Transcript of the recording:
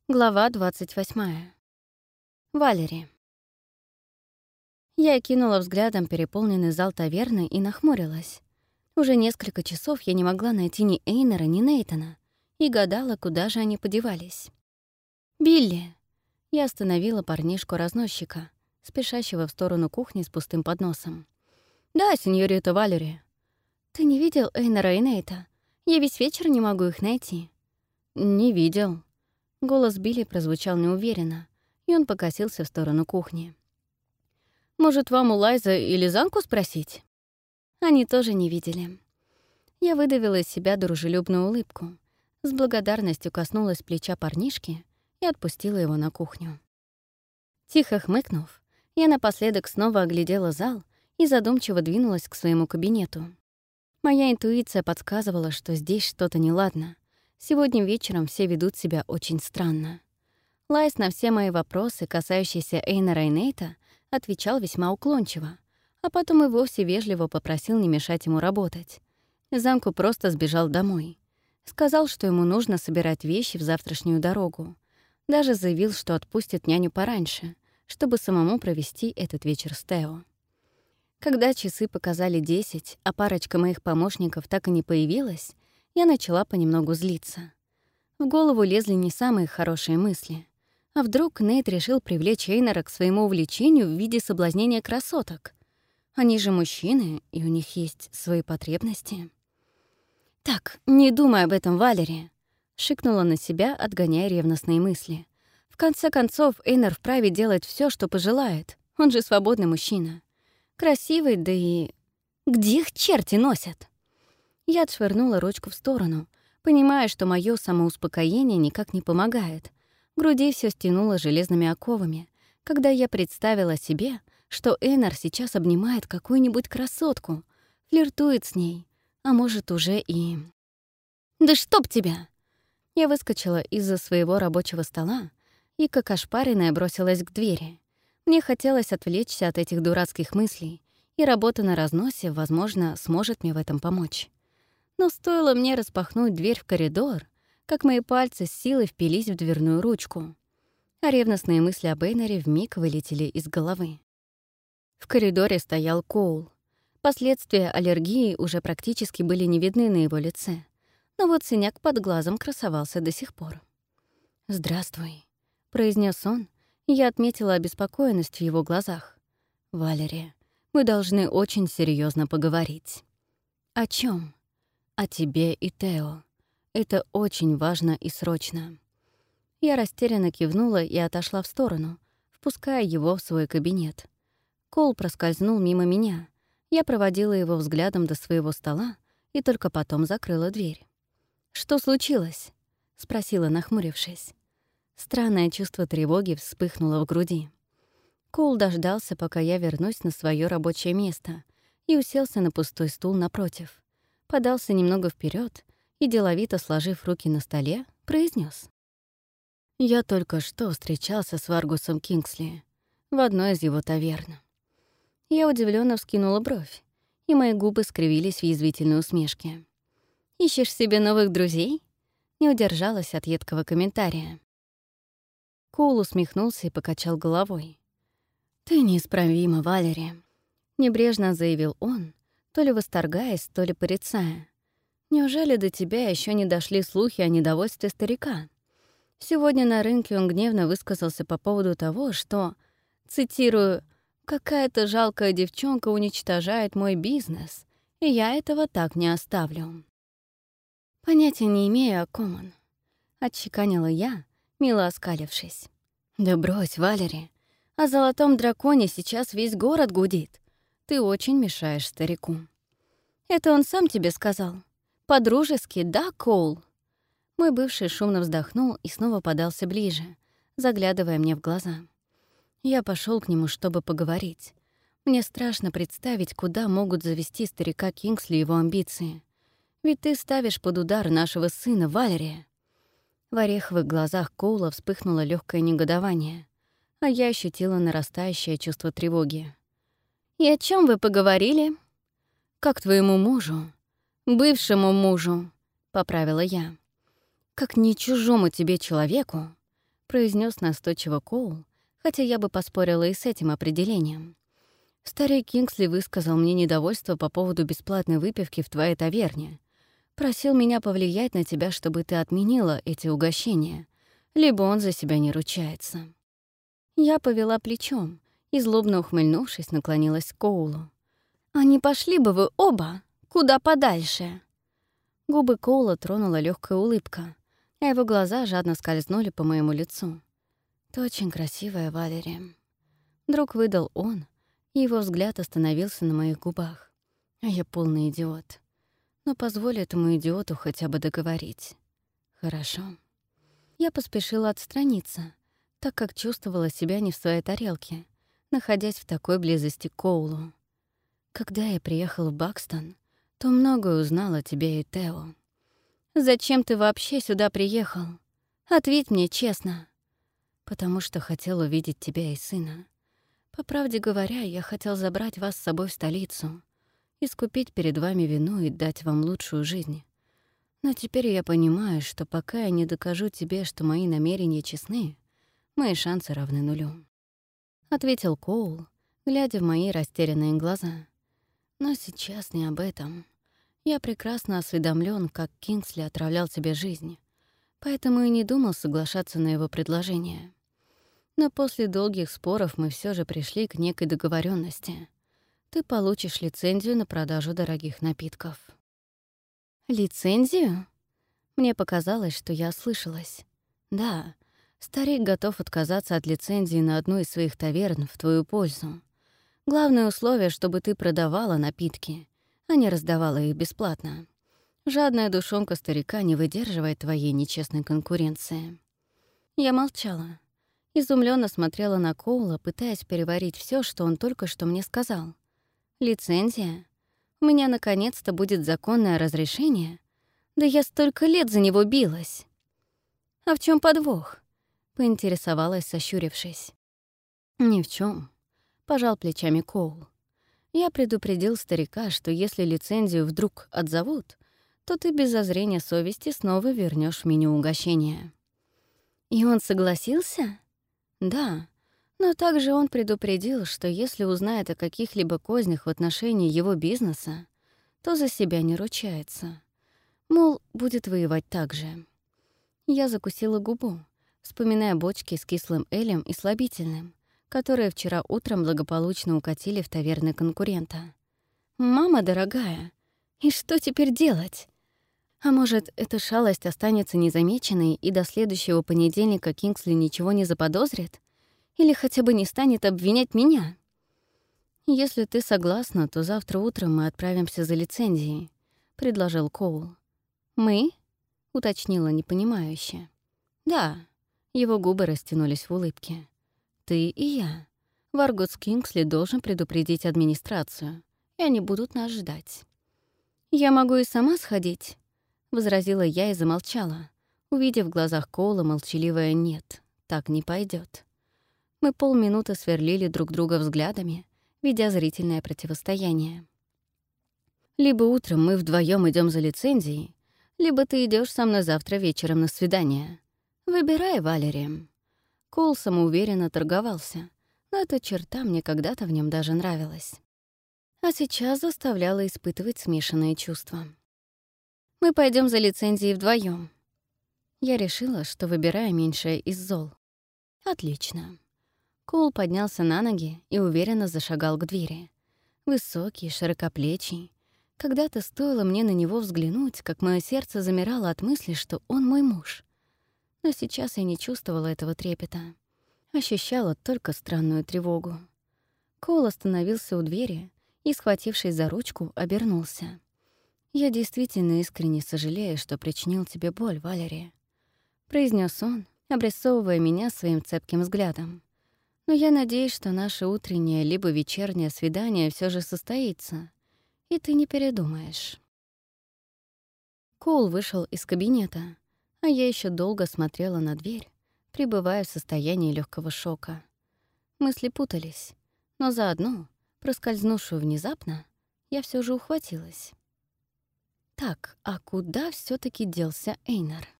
Глава 28. Валери. Я кинула взглядом переполненный зал таверны и нахмурилась. Уже несколько часов я не могла найти ни Эйнера, ни Нейтана и гадала, куда же они подевались. «Билли!» Я остановила парнишку-разносчика, спешащего в сторону кухни с пустым подносом. «Да, сеньорита Валери». «Ты не видел Эйнера и Нейта? Я весь вечер не могу их найти». «Не видел». Голос Билли прозвучал неуверенно, и он покосился в сторону кухни. «Может, вам у Лайза или Занку спросить?» Они тоже не видели. Я выдавила из себя дружелюбную улыбку, с благодарностью коснулась плеча парнишки и отпустила его на кухню. Тихо хмыкнув, я напоследок снова оглядела зал и задумчиво двинулась к своему кабинету. Моя интуиция подсказывала, что здесь что-то неладно. Сегодня вечером все ведут себя очень странно. Лайс на все мои вопросы, касающиеся Эйнера и Нейта, отвечал весьма уклончиво, а потом и вовсе вежливо попросил не мешать ему работать. Занку просто сбежал домой. Сказал, что ему нужно собирать вещи в завтрашнюю дорогу. Даже заявил, что отпустит няню пораньше, чтобы самому провести этот вечер с Тео. Когда часы показали 10, а парочка моих помощников так и не появилась, я начала понемногу злиться. В голову лезли не самые хорошие мысли. А вдруг Нейт решил привлечь Эйнера к своему увлечению в виде соблазнения красоток? Они же мужчины, и у них есть свои потребности. «Так, не думай об этом, Валери», — шикнула на себя, отгоняя ревностные мысли. «В конце концов, Эйнер вправе делать все, что пожелает. Он же свободный мужчина. Красивый, да и... Где их черти носят?» Я отшвырнула ручку в сторону, понимая, что моё самоуспокоение никак не помогает. В груди всё стянуло железными оковами, когда я представила себе, что Эйнар сейчас обнимает какую-нибудь красотку, флиртует с ней, а может, уже и... «Да чтоб тебя!» Я выскочила из-за своего рабочего стола и, как ошпаренная, бросилась к двери. Мне хотелось отвлечься от этих дурацких мыслей, и работа на разносе, возможно, сможет мне в этом помочь. Но стоило мне распахнуть дверь в коридор, как мои пальцы с силой впились в дверную ручку, а ревностные мысли об Эйнере вмиг вылетели из головы. В коридоре стоял Коул. Последствия аллергии уже практически были не видны на его лице, но вот синяк под глазом красовался до сих пор. «Здравствуй», — произнес он, и я отметила обеспокоенность в его глазах. «Валери, мы должны очень серьезно поговорить». «О чем? «О тебе и Тео. Это очень важно и срочно». Я растерянно кивнула и отошла в сторону, впуская его в свой кабинет. Коул проскользнул мимо меня. Я проводила его взглядом до своего стола и только потом закрыла дверь. «Что случилось?» — спросила, нахмурившись. Странное чувство тревоги вспыхнуло в груди. Коул дождался, пока я вернусь на свое рабочее место, и уселся на пустой стул напротив. Подался немного вперед и, деловито сложив руки на столе, произнес: «Я только что встречался с Варгусом Кингсли в одной из его таверн». Я удивленно вскинула бровь, и мои губы скривились в язвительной усмешке. «Ищешь себе новых друзей?» Не удержалась от едкого комментария. Коул усмехнулся и покачал головой. «Ты неисправима, Валери», — небрежно заявил он, то ли восторгаясь, то ли порицая. «Неужели до тебя еще не дошли слухи о недовольстве старика? Сегодня на рынке он гневно высказался по поводу того, что, цитирую, «какая-то жалкая девчонка уничтожает мой бизнес, и я этого так не оставлю». «Понятия не имею, о ком он», — отчеканила я, мило оскалившись. «Да брось, Валери, о золотом драконе сейчас весь город гудит. Ты очень мешаешь старику». «Это он сам тебе сказал? По-дружески, да, Коул?» Мой бывший шумно вздохнул и снова подался ближе, заглядывая мне в глаза. Я пошел к нему, чтобы поговорить. Мне страшно представить, куда могут завести старика Кингсли его амбиции. Ведь ты ставишь под удар нашего сына, Валерия. В ореховых глазах Коула вспыхнуло легкое негодование, а я ощутила нарастающее чувство тревоги. «И о чем вы поговорили?» «Как твоему мужу, бывшему мужу», — поправила я. «Как не чужому тебе человеку, произнес настойчиво Коул, хотя я бы поспорила и с этим определением. Старик Кингсли высказал мне недовольство по поводу бесплатной выпивки в твоей таверне. Просил меня повлиять на тебя, чтобы ты отменила эти угощения, либо он за себя не ручается. Я повела плечом и, злобно ухмыльнувшись, наклонилась к Коулу. «А не пошли бы вы оба куда подальше?» Губы Коула тронула легкая улыбка, а его глаза жадно скользнули по моему лицу. «Ты очень красивая, Валерия». Вдруг выдал он, и его взгляд остановился на моих губах. А я полный идиот. Но позволь этому идиоту хотя бы договорить. Хорошо. Я поспешила отстраниться, так как чувствовала себя не в своей тарелке, находясь в такой близости к Коулу. Когда я приехала в Бакстон, то многое узнала о тебе и Тео. Зачем ты вообще сюда приехал? Ответь мне честно. Потому что хотел увидеть тебя и сына. По правде говоря, я хотел забрать вас с собой в столицу, искупить перед вами вину и дать вам лучшую жизнь. Но теперь я понимаю, что пока я не докажу тебе, что мои намерения честны, мои шансы равны нулю. Ответил Коул, глядя в мои растерянные глаза. Но сейчас не об этом. Я прекрасно осведомлен, как Кингсли отравлял тебе жизнь, поэтому и не думал соглашаться на его предложение. Но после долгих споров мы все же пришли к некой договоренности. Ты получишь лицензию на продажу дорогих напитков. Лицензию? Мне показалось, что я ослышалась. Да, старик готов отказаться от лицензии на одну из своих таверн в твою пользу. Главное условие, чтобы ты продавала напитки, а не раздавала их бесплатно. Жадная душонка старика не выдерживает твоей нечестной конкуренции. Я молчала. Изумленно смотрела на Коула, пытаясь переварить все, что он только что мне сказал. «Лицензия? У меня наконец-то будет законное разрешение? Да я столько лет за него билась!» «А в чем подвох?» — поинтересовалась, сощурившись. «Ни в чем, пожал плечами Коул. «Я предупредил старика, что если лицензию вдруг отзовут, то ты без зазрения совести снова вернешь в меню угощения». «И он согласился?» «Да, но также он предупредил, что если узнает о каких-либо кознях в отношении его бизнеса, то за себя не ручается. Мол, будет воевать так же». Я закусила губу, вспоминая бочки с кислым элем и слабительным, которые вчера утром благополучно укатили в таверны конкурента. «Мама дорогая, и что теперь делать? А может, эта шалость останется незамеченной, и до следующего понедельника Кингсли ничего не заподозрит? Или хотя бы не станет обвинять меня? Если ты согласна, то завтра утром мы отправимся за лицензией», — предложил Коул. «Мы?» — уточнила непонимающе. «Да». Его губы растянулись в улыбке. «Ты и я. Варготс Кингсли должен предупредить администрацию, и они будут нас ждать». «Я могу и сама сходить», — возразила я и замолчала, увидев в глазах Коула молчаливое «нет, так не пойдет». Мы полминуты сверлили друг друга взглядами, ведя зрительное противостояние. «Либо утром мы вдвоем идем за лицензией, либо ты идешь со мной завтра вечером на свидание. Выбирай, Валерия». Коул самоуверенно торговался, но эта черта мне когда-то в нем даже нравилась. А сейчас заставляла испытывать смешанные чувства. «Мы пойдем за лицензией вдвоем. Я решила, что выбираю меньшее из зол. «Отлично». Коул поднялся на ноги и уверенно зашагал к двери. Высокий, широкоплечий. Когда-то стоило мне на него взглянуть, как мое сердце замирало от мысли, что он мой муж. Но сейчас я не чувствовала этого трепета. Ощущала только странную тревогу. Коул остановился у двери и, схватившись за ручку, обернулся. «Я действительно искренне сожалею, что причинил тебе боль, Валерия», — произнес он, обрисовывая меня своим цепким взглядом. «Но я надеюсь, что наше утреннее либо вечернее свидание все же состоится, и ты не передумаешь». Коул вышел из кабинета, а я еще долго смотрела на дверь, пребывая в состоянии легкого шока. Мысли путались, но за одну, проскользнувшую внезапно, я все же ухватилась. Так, а куда все таки делся Эйнар?